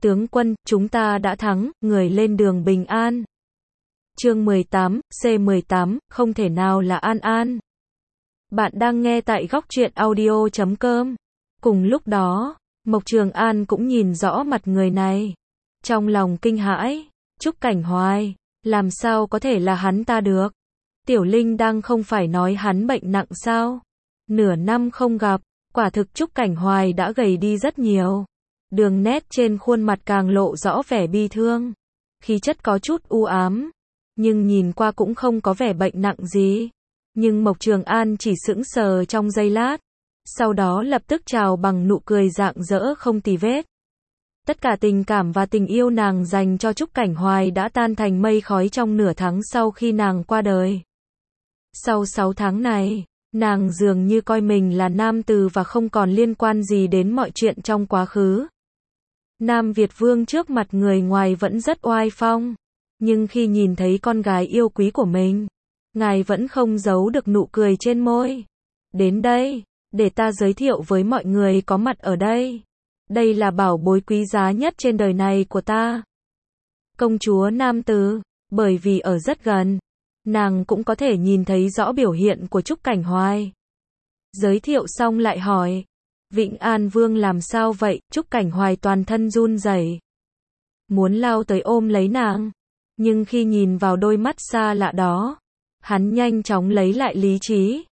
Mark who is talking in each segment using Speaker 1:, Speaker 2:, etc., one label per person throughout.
Speaker 1: Tướng quân, chúng ta đã thắng, người lên đường bình an. Chương 18, C18, không thể nào là An An. Bạn đang nghe tại góc truyện audio.com. Cùng lúc đó, Mộc Trường An cũng nhìn rõ mặt người này. Trong lòng kinh hãi, Trúc Cảnh Hoài, làm sao có thể là hắn ta được? Tiểu Linh đang không phải nói hắn bệnh nặng sao? Nửa năm không gặp, quả thực Trúc Cảnh Hoài đã gầy đi rất nhiều. Đường nét trên khuôn mặt càng lộ rõ vẻ bi thương. Khí chất có chút u ám, nhưng nhìn qua cũng không có vẻ bệnh nặng gì. Nhưng Mộc Trường An chỉ sững sờ trong giây lát, sau đó lập tức chào bằng nụ cười rạng rỡ không tì vết. Tất cả tình cảm và tình yêu nàng dành cho Trúc Cảnh Hoài đã tan thành mây khói trong nửa tháng sau khi nàng qua đời. Sau 6 tháng này, nàng dường như coi mình là nam tử và không còn liên quan gì đến mọi chuyện trong quá khứ. Nam Việt Vương trước mặt người ngoài vẫn rất oai phong, nhưng khi nhìn thấy con gái yêu quý của mình, ngài vẫn không giấu được nụ cười trên môi. Đến đây, để ta giới thiệu với mọi người có mặt ở đây. Đây là bảo bối quý giá nhất trên đời này của ta. Công chúa Nam Từ, bởi vì ở rất gần, nàng cũng có thể nhìn thấy rõ biểu hiện của Trúc Cảnh Hoài. Giới thiệu xong lại hỏi, Vĩnh An Vương làm sao vậy? Trúc Cảnh Hoài toàn thân run rẩy, muốn lao tới ôm lấy nàng, nhưng khi nhìn vào đôi mắt xa lạ đó, hắn nhanh chóng lấy lại lý trí.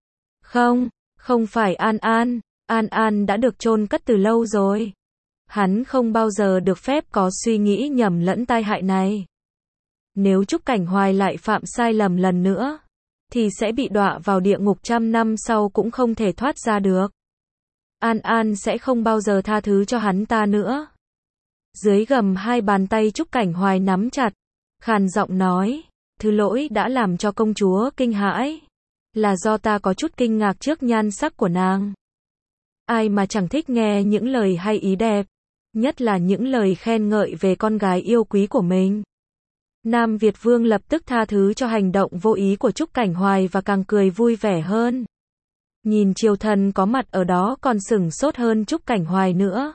Speaker 1: Không phải An An, An An đã được chôn cất từ lâu rồi. Hắn không bao giờ được phép có suy nghĩ nhầm lẫn tai hại này. Nếu Trúc Cảnh Hoài lại phạm sai lầm lần nữa, thì sẽ bị đọa vào địa ngục 100 năm sau cũng không thể thoát ra được. An An sẽ không bao giờ tha thứ cho hắn ta nữa. Dưới gầm hai bàn tay Trúc Cảnh Hoài nắm chặt, khàn giọng nói, thứ lỗi đã làm cho công chúa kinh hãi, là do ta có chút kinh ngạc trước nhan sắc của nàng. Ai mà chẳng thích nghe những lời hay ý đẹp, nhất là những lời khen ngợi về con gái yêu quý của mình. Nam Việt Vương lập tức tha thứ cho hành động vô ý của Trúc Cảnh Hoài và càng cười vui vẻ hơn. Nhìn triều thần có mặt ở đó còn sửng sốt hơn Trúc Cảnh Hoài nữa.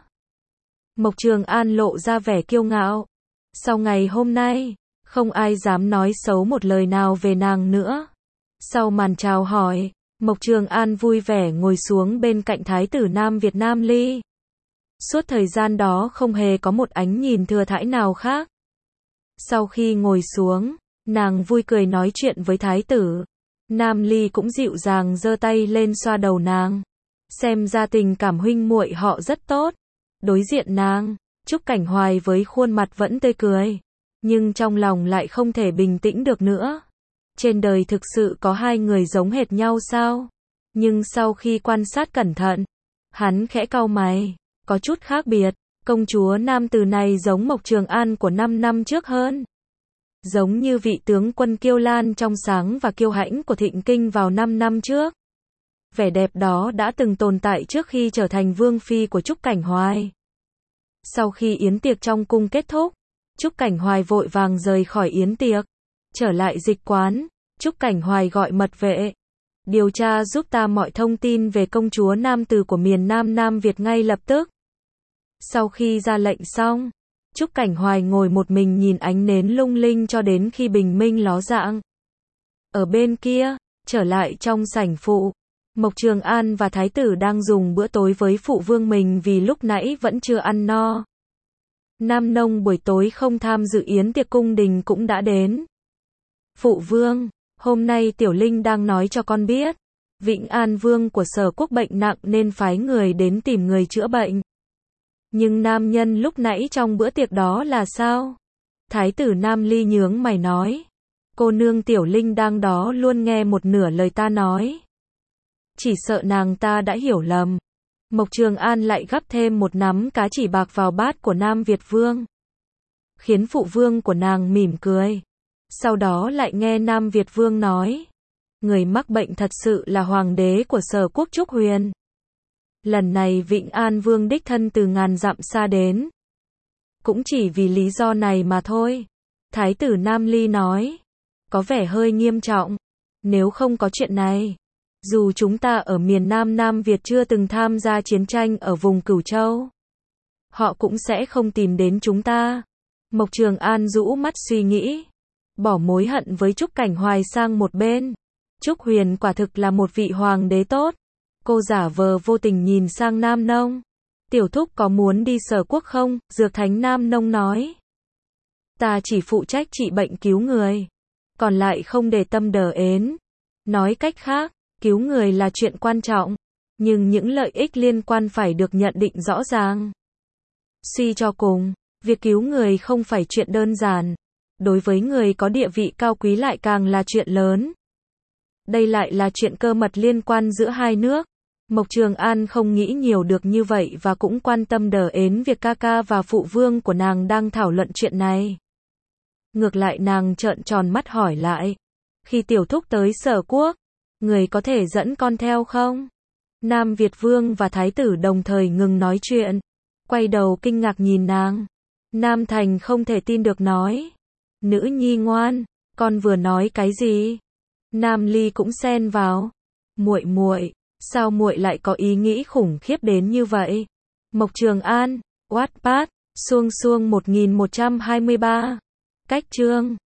Speaker 1: Mộc Trường An lộ ra vẻ kiêu ngạo. Sau ngày hôm nay, không ai dám nói xấu một lời nào về nàng nữa. Sau màn chào hỏi, Mộc Trường An vui vẻ ngồi xuống bên cạnh Thái tử Nam Việt Nam Ly. Suốt thời gian đó không hề có một ánh nhìn thừa thãi nào khác. Sau khi ngồi xuống, nàng vui cười nói chuyện với Thái tử. Nam Ly cũng dịu dàng giơ tay lên xoa đầu nàng. Xem ra tình cảm huynh muội họ rất tốt. Đối diện nàng, Trúc Cảnh Hoài với khuôn mặt vẫn tươi cười, nhưng trong lòng lại không thể bình tĩnh được nữa. Trên đời thực sự có hai người giống hệt nhau sao? Nhưng sau khi quan sát cẩn thận, hắn khẽ cau mày, có chút khác biệt. Công chúa Nam Từ này giống Mộc Trường An của 5 năm trước hơn. Giống như vị tướng quân kiêu lan trong sáng và kiêu hãnh của Thịnh Kinh vào 5 năm trước. Vẻ đẹp đó đã từng tồn tại trước khi trở thành vương phi của Trúc Cảnh Hoài. Sau khi yến tiệc trong cung kết thúc, Trúc Cảnh Hoài vội vàng rời khỏi yến tiệc, trở lại dịch quán. Trúc Cảnh Hoài gọi mật vệ, điều tra giúp ta mọi thông tin về công chúa Nam Từ của miền Nam Nam Việt ngay lập tức. Sau khi ra lệnh xong, Trúc Cảnh Hoài ngồi một mình nhìn ánh nến lung linh cho đến khi bình minh ló dạng. Ở bên kia, trở lại trong sảnh phụ, Mộc Trường An và Thái tử đang dùng bữa tối với phụ vương mình vì lúc nãy vẫn chưa ăn no. Nam Nông buổi tối không tham dự yến tiệc cung đình cũng đã đến. Phụ vương, hôm nay Tiểu Linh đang nói cho con biết, Vĩnh An Vương của Sở Quốc bệnh nặng nên phái người đến tìm người chữa bệnh. Nhưng nam nhân lúc nãy trong bữa tiệc đó là sao? Thái tử Nam Ly nhướng mày nói, cô nương Tiểu Linh đang đó luôn nghe một nửa lời ta nói. Chỉ sợ nàng ta đã hiểu lầm. Mộc Trường An lại gắp thêm một nắm cá chỉ bạc vào bát của Nam Việt Vương, khiến phụ vương của nàng mỉm cười. Sau đó lại nghe Nam Việt Vương nói, người mắc bệnh thật sự là hoàng đế của Sở Quốc Trúc Huyền. Lần này Vĩnh An Vương đích thân từ ngàn dặm xa đến, cũng chỉ vì lý do này mà thôi. Thái tử Nam Ly nói, có vẻ hơi nghiêm trọng. Nếu không có chuyện này, dù chúng ta ở miền Nam Nam Việt chưa từng tham gia chiến tranh ở vùng Cửu Châu, họ cũng sẽ không tìm đến chúng ta. Mộc Trường An rũ mắt suy nghĩ, bỏ mối hận với Trúc Cảnh Hoài sang một bên. Trúc Huyền quả thực là một vị hoàng đế tốt. Cô giả vờ vô tình nhìn sang Nam Nông. Tiểu thúc có muốn đi Sở Quốc không? Dược Thánh Nam Nông nói. Ta chỉ phụ trách trị bệnh cứu người, còn lại không để tâm đờ ến. Nói cách khác, cứu người là chuyện quan trọng, nhưng những lợi ích liên quan phải được nhận định rõ ràng. Suy cho cùng, việc cứu người không phải chuyện đơn giản. Đối với người có địa vị cao quý lại càng là chuyện lớn. Đây lại là chuyện cơ mật liên quan giữa hai nước. Mộc Trường An không nghĩ nhiều được như vậy và cũng quan tâm đờ ến việc ca ca và phụ vương của nàng đang thảo luận chuyện này. Ngược lại nàng trợn tròn mắt hỏi lại. Khi tiểu thúc tới Sở Quốc, người có thể dẫn con theo không? Nam Việt Vương và Thái tử đồng thời ngừng nói chuyện, quay đầu kinh ngạc nhìn nàng. Nam Thành không thể tin được nói. Nữ nhi ngoan, con vừa nói cái gì? Nam Ly cũng xen vào. Muội, sao muội lại có ý nghĩ khủng khiếp đến như vậy? Mộc Trường An, Wattpad, xuông 1123. Cách chương